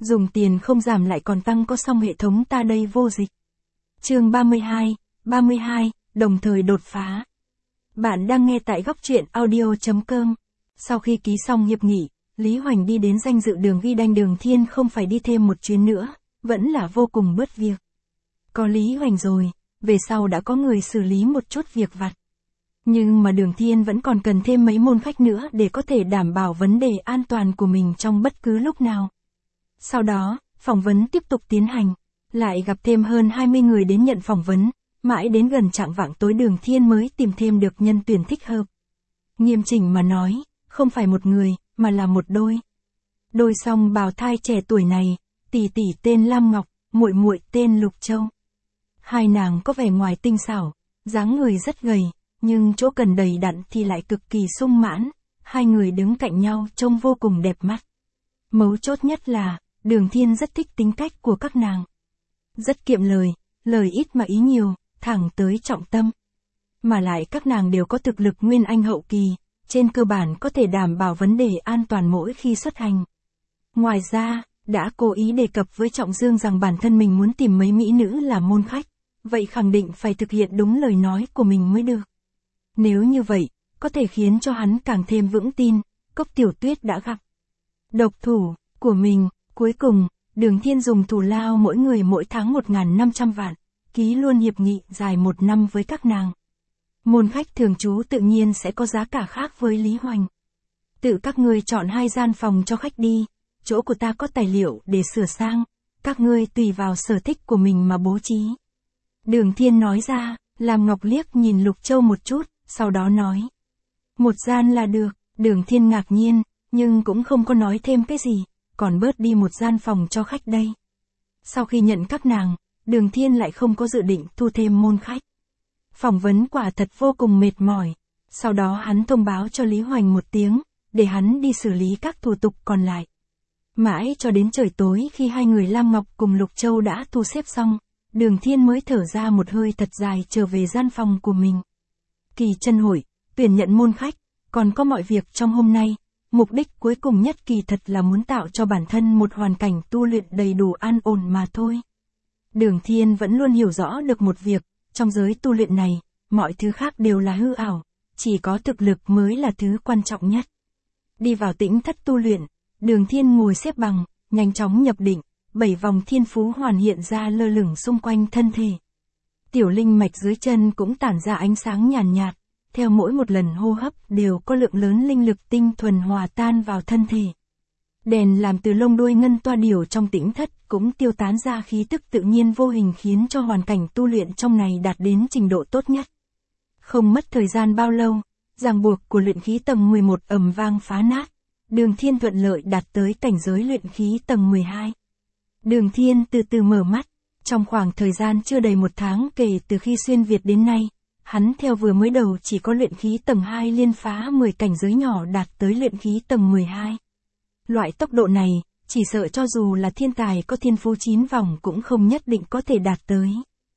Dùng tiền không giảm lại còn tăng có xong hệ thống ta đây vô dịch. Chương 32, đồng thời đột phá. Bạn đang nghe tại góc truyện audio.com. Sau khi ký xong hiệp nghị, Lý Hoành đi đến danh dự đường ghi đanh Đường Thiên không phải đi thêm một chuyến nữa, vẫn là vô cùng bớt việc. Có Lý Hoành rồi, về sau đã có người xử lý một chút việc vặt. Nhưng mà Đường Thiên vẫn còn cần thêm mấy môn khách nữa để có thể đảm bảo vấn đề an toàn của mình trong bất cứ lúc nào. Sau đó, phỏng vấn tiếp tục tiến hành, lại gặp thêm hơn 20 người đến nhận phỏng vấn, mãi đến gần chạng vạng tối Đường Thiên mới tìm thêm được nhân tuyển thích hợp. Nghiêm chỉnh mà nói, không phải một người, mà là một đôi. Đôi song bào thai trẻ tuổi này, tỷ tỷ tên Lam Ngọc, muội muội tên Lục Châu. Hai nàng có vẻ ngoài tinh xảo, dáng người rất gầy, nhưng chỗ cần đầy đặn thì lại cực kỳ sung mãn, hai người đứng cạnh nhau trông vô cùng đẹp mắt. Mấu chốt nhất là, Đường Thiên rất thích tính cách của các nàng. Rất kiệm lời, lời ít mà ý nhiều, thẳng tới trọng tâm. Mà lại các nàng đều có thực lực nguyên anh hậu kỳ, trên cơ bản có thể đảm bảo vấn đề an toàn mỗi khi xuất hành. Ngoài ra, đã cố ý đề cập với Trọng Dương rằng bản thân mình muốn tìm mấy mỹ nữ làm môn khách, vậy khẳng định phải thực hiện đúng lời nói của mình mới được. Nếu như vậy, có thể khiến cho hắn càng thêm vững tin, Cốc Tiểu Tuyết đã gặp độc thủ của mình. Cuối cùng, Đường Thiên dùng thù lao mỗi người mỗi tháng 1.500 vạn, ký luôn hiệp nghị dài 1 năm với các nàng. Môn khách thường trú tự nhiên sẽ có giá cả khác với Lý Hoành. Tự các ngươi chọn 2 gian phòng cho khách đi, chỗ của ta có tài liệu để sửa sang, các ngươi tùy vào sở thích của mình mà bố trí. Đường Thiên nói ra, làm Ngọc liếc nhìn Lục Châu một chút, sau đó nói. 1 gian là được, Đường Thiên ngạc nhiên, nhưng cũng không có nói thêm cái gì, còn bớt đi 1 gian phòng cho khách đây. Sau khi nhận các nàng, Đường Thiên lại không có dự định thu thêm môn khách. Phỏng vấn quả thật vô cùng mệt mỏi, sau đó hắn thông báo cho Lý Hoành một tiếng, để hắn đi xử lý các thủ tục còn lại. Mãi cho đến trời tối khi hai người Lam Ngọc cùng Lục Châu đã thu xếp xong, Đường Thiên mới thở ra một hơi thật dài trở về gian phòng của mình. Kỳ chân hội, tuyển nhận môn khách, còn có mọi việc trong hôm nay, mục đích cuối cùng nhất kỳ thật là muốn tạo cho bản thân một hoàn cảnh tu luyện đầy đủ an ổn mà thôi. Đường Thiên vẫn luôn hiểu rõ được một việc, trong giới tu luyện này, mọi thứ khác đều là hư ảo, chỉ có thực lực mới là thứ quan trọng nhất. Đi vào tĩnh thất tu luyện, Đường Thiên ngồi xếp bằng, nhanh chóng nhập định, 7 vòng thiên phú hoàn hiện ra lơ lửng xung quanh thân thể. Tiểu linh mạch dưới chân cũng tản ra ánh sáng nhàn nhạt, theo mỗi một lần hô hấp đều có lượng lớn linh lực tinh thuần hòa tan vào thân thể. Đèn làm từ lông đuôi ngân toa điểu trong tĩnh thất cũng tiêu tán ra khí tức tự nhiên vô hình khiến cho hoàn cảnh tu luyện trong này đạt đến trình độ tốt nhất. Không mất thời gian bao lâu, ràng buộc của luyện khí tầng 11 ầm vang phá nát, Đường Thiên thuận lợi đạt tới cảnh giới luyện khí tầng 12. Đường Thiên từ từ mở mắt, trong khoảng thời gian chưa đầy 1 tháng kể từ khi xuyên Việt đến nay, hắn theo vừa mới đầu chỉ có luyện khí tầng 2 liên phá 10 cảnh giới nhỏ đạt tới luyện khí tầng 12. Loại tốc độ này, chỉ sợ cho dù là thiên tài có thiên phú 9 vòng cũng không nhất định có thể đạt tới.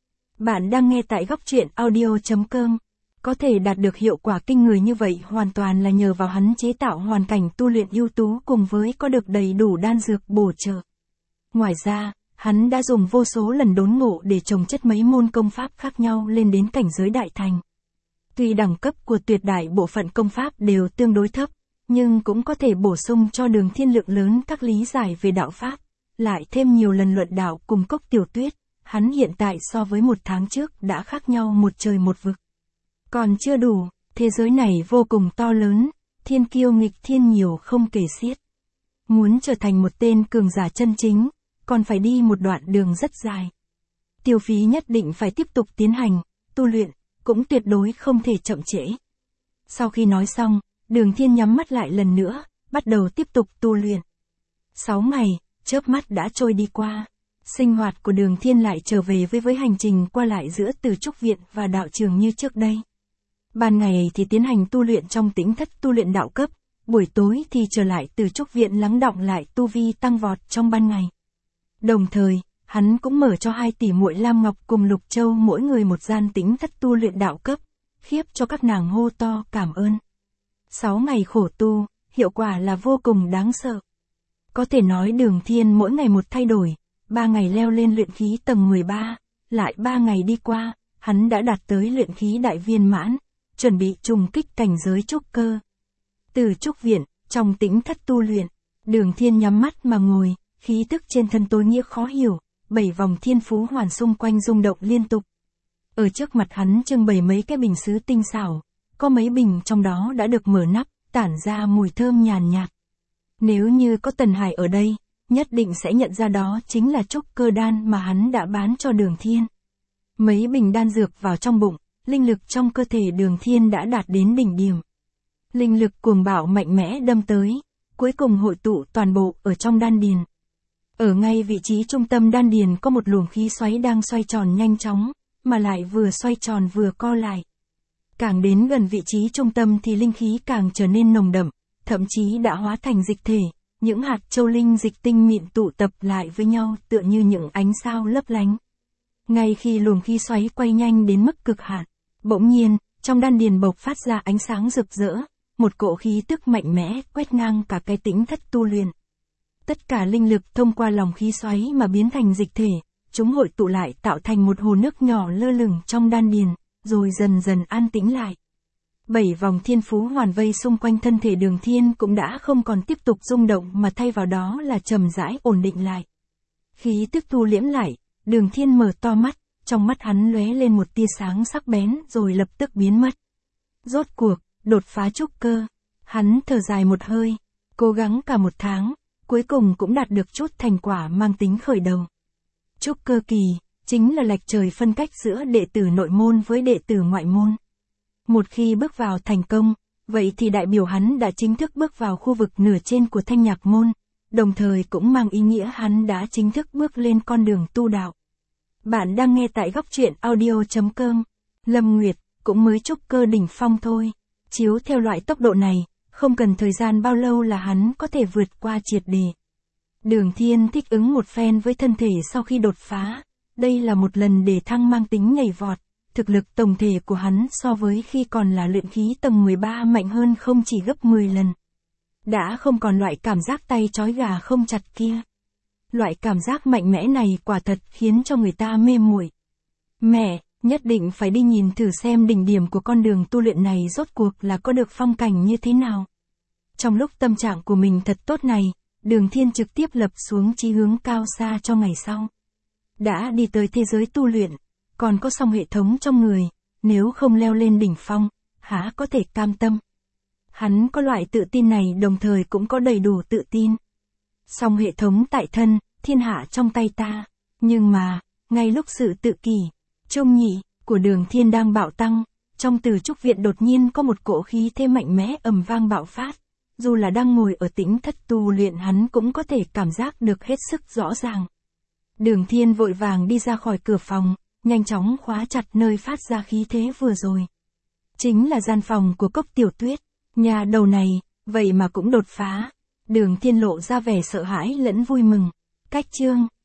Bạn đang nghe tại góc truyện audio.com. Có thể đạt được hiệu quả kinh người như vậy hoàn toàn là nhờ vào hắn chế tạo hoàn cảnh tu luyện ưu tú cùng với có được đầy đủ đan dược bổ trợ. Ngoài ra, hắn đã dùng vô số lần đốn ngộ để trồng chất mấy môn công pháp khác nhau lên đến cảnh giới đại thành. Tuy đẳng cấp của tuyệt đại bộ phận công pháp đều tương đối thấp, nhưng cũng có thể bổ sung cho Đường Thiên lượng lớn các lý giải về đạo pháp, lại thêm nhiều lần luận đạo cùng Cốc Tiểu Tuyết, hắn hiện tại so với 1 tháng trước đã khác nhau một trời một vực. Còn chưa đủ, thế giới này vô cùng to lớn, thiên kiêu nghịch thiên nhiều không kể xiết. Muốn trở thành một tên cường giả chân chính, còn phải đi một đoạn đường rất dài. Tiêu phí nhất định phải tiếp tục tiến hành, tu luyện, cũng tuyệt đối không thể chậm trễ. Sau khi nói xong, Đường Thiên nhắm mắt lại lần nữa, bắt đầu tiếp tục tu luyện. 6 ngày, chớp mắt đã trôi đi qua. Sinh hoạt của Đường Thiên lại trở về với hành trình qua lại giữa Từ Trúc Viện và đạo trường như trước đây. Ban ngày thì tiến hành tu luyện trong tĩnh thất tu luyện đạo cấp, buổi tối thì trở lại Từ Trúc Viện lắng đọng lại tu vi tăng vọt trong ban ngày. Đồng thời, hắn cũng mở cho 2 tỷ muội Lam Ngọc cùng Lục Châu mỗi người một gian tĩnh thất tu luyện đạo cấp, khiếp cho các nàng hô to cảm ơn. 6 ngày khổ tu, hiệu quả là vô cùng đáng sợ. Có thể nói Đường Thiên mỗi ngày một thay đổi, 3 ngày leo lên luyện khí tầng 13, lại 3 ngày đi qua, hắn đã đạt tới luyện khí đại viên mãn, chuẩn bị trùng kích cảnh giới trúc cơ. Từ trúc viện, trong tĩnh thất tu luyện, Đường Thiên nhắm mắt mà ngồi, khí tức trên thân tối nghĩa khó hiểu, 7 vòng thiên phú hoàn xung quanh rung động liên tục. Ở trước mặt hắn trưng bày mấy cái bình sứ tinh xảo, có mấy bình trong đó đã được mở nắp, tản ra mùi thơm nhàn nhạt. Nếu như có Tần Hải ở đây, nhất định sẽ nhận ra đó chính là trúc cơ đan mà hắn đã bán cho Đường Thiên. Mấy bình đan dược vào trong bụng, linh lực trong cơ thể Đường Thiên đã đạt đến đỉnh điểm. Linh lực cuồng bạo mạnh mẽ đâm tới, cuối cùng hội tụ toàn bộ ở trong đan điền. Ở ngay vị trí trung tâm đan điền có một luồng khí xoáy đang xoay tròn nhanh chóng, mà lại vừa xoay tròn vừa co lại. Càng đến gần vị trí trung tâm thì linh khí càng trở nên nồng đậm, thậm chí đã hóa thành dịch thể, những hạt châu linh dịch tinh mịn tụ tập lại với nhau tựa như những ánh sao lấp lánh. Ngay khi luồng khí xoáy quay nhanh đến mức cực hạn, bỗng nhiên, trong đan điền bộc phát ra ánh sáng rực rỡ, một cỗ khí tức mạnh mẽ quét ngang cả cái tĩnh thất tu luyện. Tất cả linh lực thông qua lòng khí xoáy mà biến thành dịch thể, chúng hội tụ lại tạo thành một hồ nước nhỏ lơ lửng trong đan điền, rồi dần dần an tĩnh lại. 7 vòng thiên phú hoàn vây xung quanh thân thể Đường Thiên cũng đã không còn tiếp tục rung động mà thay vào đó là trầm rãi ổn định lại. Khí tức thu liễm lại, Đường Thiên mở to mắt, trong mắt hắn lóe lên một tia sáng sắc bén rồi lập tức biến mất. Rốt cuộc, đột phá trúc cơ. Hắn thở dài một hơi, cố gắng cả một tháng, cuối cùng cũng đạt được chút thành quả mang tính khởi đầu. Trúc cơ kỳ, chính là lệch trời phân cách giữa đệ tử nội môn với đệ tử ngoại môn. Một khi bước vào thành công, vậy thì đại biểu hắn đã chính thức bước vào khu vực nửa trên của Thanh Nhạc môn, đồng thời cũng mang ý nghĩa hắn đã chính thức bước lên con đường tu đạo. Bạn đang nghe tại góc truyện audio.com. Lâm Nguyệt, cũng mới trúc cơ đỉnh phong thôi. Chiếu theo loại tốc độ này, không cần thời gian bao lâu là hắn có thể vượt qua triệt để. Đường Thiên thích ứng một phen với thân thể sau khi đột phá. Đây là một lần đề thăng mang tính nhảy vọt. Thực lực tổng thể của hắn so với khi còn là luyện khí tầng 13 mạnh hơn không chỉ gấp 10 lần. Đã không còn loại cảm giác tay trói gà không chặt kia. Loại cảm giác mạnh mẽ này quả thật khiến cho người ta mê muội. Mẹ, nhất định phải đi nhìn thử xem đỉnh điểm của con đường tu luyện này rốt cuộc là có được phong cảnh như thế nào. Trong lúc tâm trạng của mình thật tốt này, Đường Thiên trực tiếp lập xuống chí hướng cao xa cho ngày sau. Đã đi tới thế giới tu luyện, còn có song hệ thống trong người, nếu không leo lên đỉnh phong, há có thể cam tâm. Hắn có loại tự tin này đồng thời cũng có đầy đủ tự tin. Song hệ thống tại thân, thiên hạ trong tay ta. Nhưng mà, ngay lúc sự tự kỷ, trung nhị, của Đường Thiên đang bạo tăng, trong Từ Trúc viện đột nhiên có một cỗ khí thế mạnh mẽ ầm vang bạo phát. Dù là đang ngồi ở tĩnh thất tu luyện hắn cũng có thể cảm giác được hết sức rõ ràng. Đường Thiên vội vàng đi ra khỏi cửa phòng, nhanh chóng khóa chặt nơi phát ra khí thế vừa rồi. Chính là gian phòng của Cốc Tiểu Tuyết. Nhà đầu này, vậy mà cũng đột phá. Đường Thiên lộ ra vẻ sợ hãi lẫn vui mừng. Cách chương